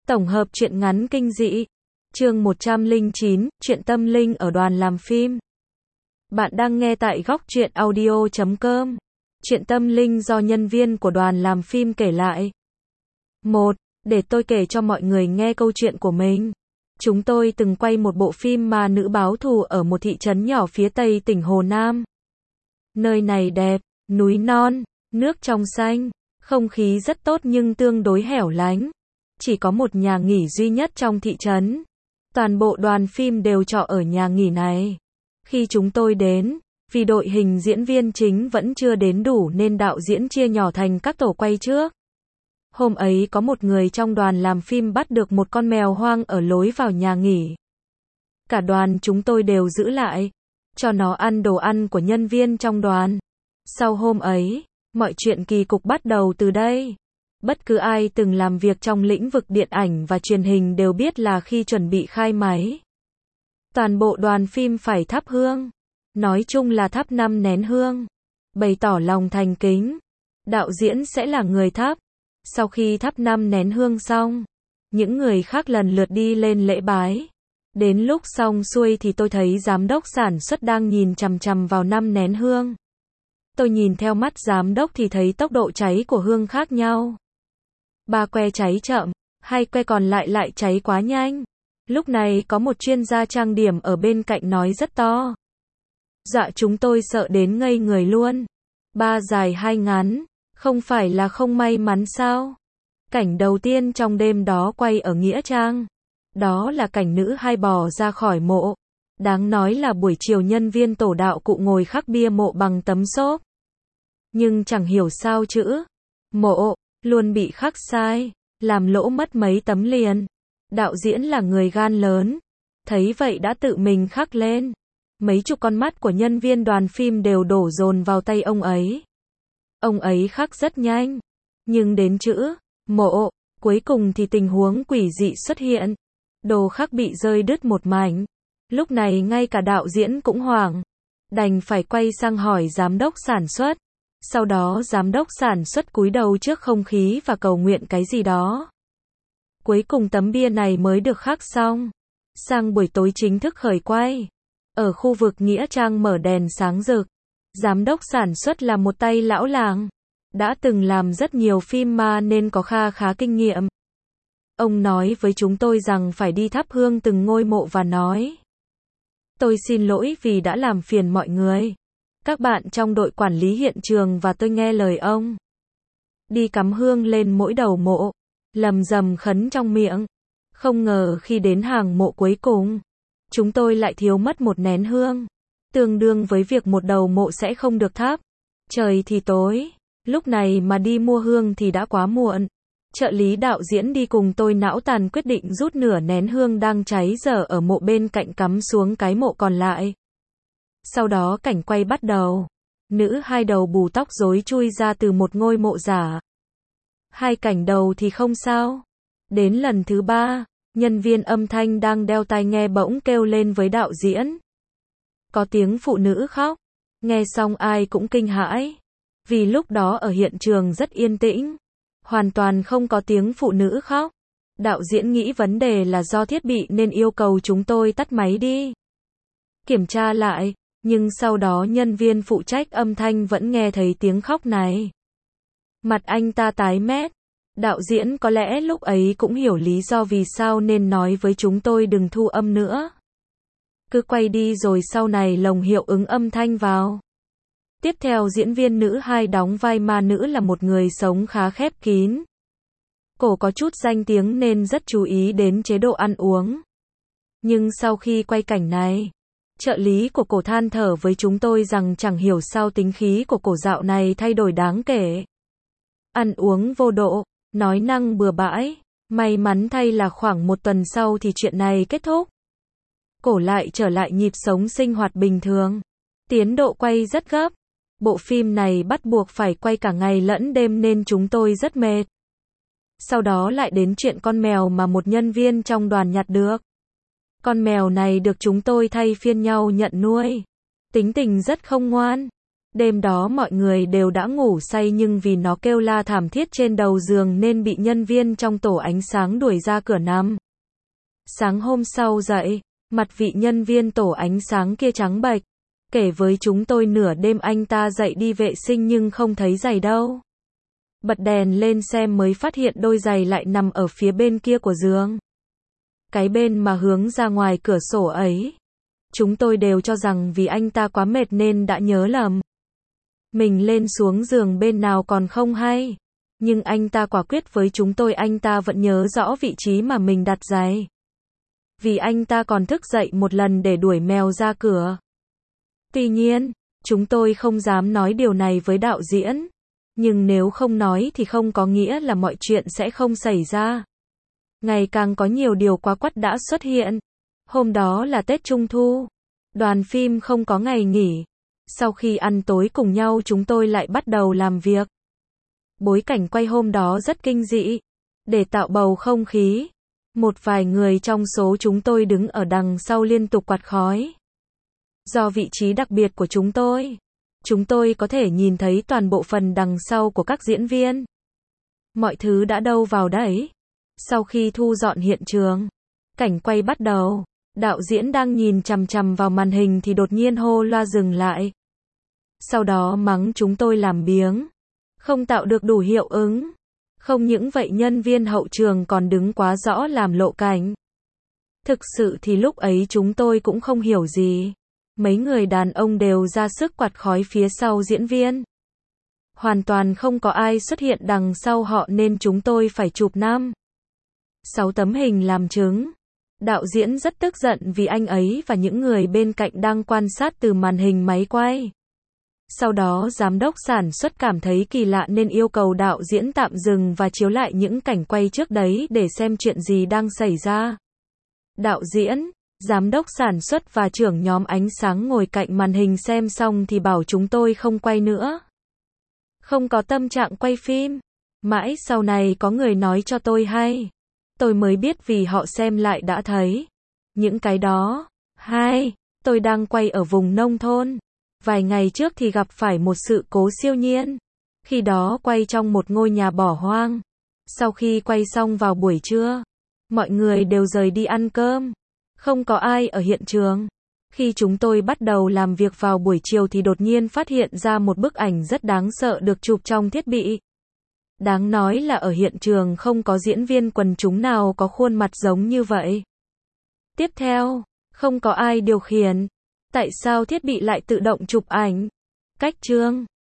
Tổng hợp truyện ngắn kinh dị. Chương 109, truyện tâm linh ở đoàn làm phim. Bạn đang nghe tại góc truyện audio.com. Truyện tâm linh do nhân viên của đoàn làm phim kể lại. 1. Để tôi kể cho mọi người nghe câu chuyện của mình. Chúng tôi từng quay một bộ phim ma nữ báo thù ở một thị trấn nhỏ phía tây tỉnh Hồ Nam. Nơi này đẹp, núi non, nước trong xanh, không khí rất tốt nhưng tương đối hẻo lánh. Chỉ có một nhà nghỉ duy nhất trong thị trấn. Toàn bộ đoàn phim đều trọ ở nhà nghỉ này. Khi chúng tôi đến, vì đội hình diễn viên chính vẫn chưa đến đủ nên đạo diễn chia nhỏ thành các tổ quay trước. Hôm ấy có một người trong đoàn làm phim bắt được một con mèo hoang ở lối vào nhà nghỉ. Cả đoàn chúng tôi đều giữ lại, cho nó ăn đồ ăn của nhân viên trong đoàn. Sau hôm ấy, mọi chuyện kỳ cục bắt đầu từ đây. Bất cứ ai từng làm việc trong lĩnh vực điện ảnh và truyền hình đều biết là khi chuẩn bị khai máy, toàn bộ đoàn phim phải thắp hương. Nói chung là thắp 5 nén hương. Bày tỏ lòng thành kính. Đạo diễn sẽ là người thắp. Sau khi thắp 5 nén hương xong, những người khác lần lượt đi lên lễ bái. Đến lúc xong xuôi thì tôi thấy giám đốc sản xuất đang nhìn chằm chằm vào 5 nén hương. Tôi nhìn theo mắt giám đốc thì thấy tốc độ cháy của hương khác nhau. 3 que cháy chậm, 2 que còn lại cháy quá nhanh. Lúc này có một chuyên gia trang điểm ở bên cạnh nói rất to. Dạ chúng tôi sợ đến ngây người luôn. 3 dài 2 ngắn, không phải là không may mắn sao? Cảnh đầu tiên trong đêm đó quay ở Nghĩa Trang. Đó là cảnh nữ 2 bò ra khỏi mộ. Đáng nói là buổi chiều nhân viên tổ đạo cụ ngồi khắc bia mộ bằng tấm xốp. Nhưng chẳng hiểu sao chữ mộ luôn bị khắc sai, làm lỗ mất mấy tấm liền. Đạo diễn là người gan lớn, thấy vậy đã tự mình khắc lên. Mấy chục con mắt của nhân viên đoàn phim đều đổ dồn vào tay ông ấy. Ông ấy khắc rất nhanh, nhưng đến chữ mộ, cuối cùng thì tình huống quỷ dị xuất hiện. Đồ khắc bị rơi đứt một mảnh. Lúc này ngay cả đạo diễn cũng hoảng, đành phải quay sang hỏi giám đốc sản xuất. Sau đó giám đốc sản xuất cúi đầu trước không khí và cầu nguyện cái gì đó. Cuối cùng tấm bia này mới được khắc xong. Sang buổi tối chính thức khởi quay. Ở khu vực Nghĩa Trang mở đèn sáng rực. Giám đốc sản xuất là một tay lão làng. Đã từng làm rất nhiều phim ma nên có khá kinh nghiệm. Ông nói với chúng tôi rằng phải đi thắp hương từng ngôi mộ và nói: tôi xin lỗi vì đã làm phiền mọi người. Các bạn trong đội quản lý hiện trường và tôi nghe lời ông. Đi cắm hương lên mỗi đầu mộ, lầm rầm khấn trong miệng. Không ngờ khi đến hàng mộ cuối cùng, chúng tôi lại thiếu mất một nén hương. Tương đương với việc một đầu mộ sẽ không được thắp. Trời thì tối, lúc này mà đi mua hương thì đã quá muộn. Trợ lý đạo diễn đi cùng tôi não tàn quyết định rút nửa nén hương đang cháy dở ở mộ bên cạnh cắm xuống cái mộ còn lại. Sau đó cảnh quay bắt đầu. Nữ 2 đầu bù tóc rối chui ra từ một ngôi mộ giả. 2 cảnh đầu thì không sao. Đến lần thứ 3, nhân viên âm thanh đang đeo tai nghe bỗng kêu lên với đạo diễn. Có tiếng phụ nữ khóc. Nghe xong ai cũng kinh hãi. Vì lúc đó ở hiện trường rất yên tĩnh. Hoàn toàn không có tiếng phụ nữ khóc. Đạo diễn nghĩ vấn đề là do thiết bị nên yêu cầu chúng tôi tắt máy đi. Kiểm tra lại, nhưng sau đó nhân viên phụ trách âm thanh vẫn nghe thấy tiếng khóc này. Mặt anh ta tái mét. Đạo diễn có lẽ lúc ấy cũng hiểu lý do vì sao nên nói với chúng tôi đừng thu âm nữa. Cứ quay đi rồi sau này lồng hiệu ứng âm thanh vào. Tiếp theo diễn viên nữ 2 đóng vai ma nữ là một người sống khá khép kín. Cổ có chút danh tiếng nên rất chú ý đến chế độ ăn uống. Nhưng sau khi quay cảnh này, trợ lý của cổ than thở với chúng tôi rằng chẳng hiểu sao tính khí của cổ dạo này thay đổi đáng kể. Ăn uống vô độ, nói năng bừa bãi. May mắn thay là khoảng 1 tuần sau thì chuyện này kết thúc. Cổ lại trở lại nhịp sống sinh hoạt bình thường. Tiến độ quay rất gấp. Bộ phim này bắt buộc phải quay cả ngày lẫn đêm nên chúng tôi rất mệt. Sau đó lại đến chuyện con mèo mà một nhân viên trong đoàn nhặt được. Con mèo này được chúng tôi thay phiên nhau nhận nuôi. Tính tình rất không ngoan. Đêm đó mọi người đều đã ngủ say nhưng vì nó kêu la thảm thiết trên đầu giường nên bị nhân viên trong tổ ánh sáng đuổi ra cửa nằm. Sáng hôm sau dậy, mặt vị nhân viên tổ ánh sáng kia trắng bệch, kể với chúng tôi nửa đêm anh ta dậy đi vệ sinh nhưng không thấy giày đâu. Bật đèn lên xem mới phát hiện đôi giày lại nằm ở phía bên kia của giường. Cái bên mà hướng ra ngoài cửa sổ ấy. Chúng tôi đều cho rằng vì anh ta quá mệt nên đã nhớ lầm. Mình lên xuống giường bên nào còn không hay. Nhưng anh ta quả quyết với chúng tôi anh ta vẫn nhớ rõ vị trí mà mình đặt giày. Vì anh ta còn thức dậy một lần để đuổi mèo ra cửa. Tuy nhiên, chúng tôi không dám nói điều này với đạo diễn. Nhưng nếu không nói thì không có nghĩa là mọi chuyện sẽ không xảy ra. Ngày càng có nhiều điều quá quắt đã xuất hiện. Hôm đó là Tết Trung Thu. Đoàn phim không có ngày nghỉ. Sau khi ăn tối cùng nhau chúng tôi lại bắt đầu làm việc. Bối cảnh quay hôm đó rất kinh dị. Để tạo bầu không khí, một vài người trong số chúng tôi đứng ở đằng sau liên tục quạt khói. Do vị trí đặc biệt của chúng tôi có thể nhìn thấy toàn bộ phần đằng sau của các diễn viên. Mọi thứ đã đâu vào đấy. Sau khi thu dọn hiện trường, cảnh quay bắt đầu. Đạo diễn đang nhìn chằm chằm vào màn hình thì đột nhiên hô loa dừng lại. Sau đó mắng chúng tôi làm biếng, không tạo được đủ hiệu ứng. Không những vậy nhân viên hậu trường còn đứng quá rõ làm lộ cảnh. Thực sự thì lúc ấy chúng tôi cũng không hiểu gì. Mấy người đàn ông đều ra sức quạt khói phía sau diễn viên. Hoàn toàn không có ai xuất hiện đằng sau họ nên chúng tôi phải chụp 5-6 tấm hình làm chứng. Đạo diễn rất tức giận vì anh ấy và những người bên cạnh đang quan sát từ màn hình máy quay. Sau đó giám đốc sản xuất cảm thấy kỳ lạ nên yêu cầu đạo diễn tạm dừng và chiếu lại những cảnh quay trước đấy để xem chuyện gì đang xảy ra. Đạo diễn, giám đốc sản xuất và trưởng nhóm ánh sáng ngồi cạnh màn hình xem xong thì bảo chúng tôi không quay nữa. Không có tâm trạng quay phim. Mãi sau này có người nói cho tôi hay. Tôi mới biết vì họ xem lại đã thấy. Những cái đó. Tôi đang quay ở vùng nông thôn. Vài ngày trước thì gặp phải một sự cố siêu nhiên. Khi đó quay trong một ngôi nhà bỏ hoang. Sau khi quay xong vào buổi trưa, mọi người đều rời đi ăn cơm. Không có ai ở hiện trường. Khi chúng tôi bắt đầu làm việc vào buổi chiều thì đột nhiên phát hiện ra một bức ảnh rất đáng sợ được chụp trong thiết bị. Đáng nói là ở hiện trường không có diễn viên quần chúng nào có khuôn mặt giống như vậy. Tiếp theo, không có ai điều khiển. Tại sao thiết bị lại tự động chụp ảnh? Cách chương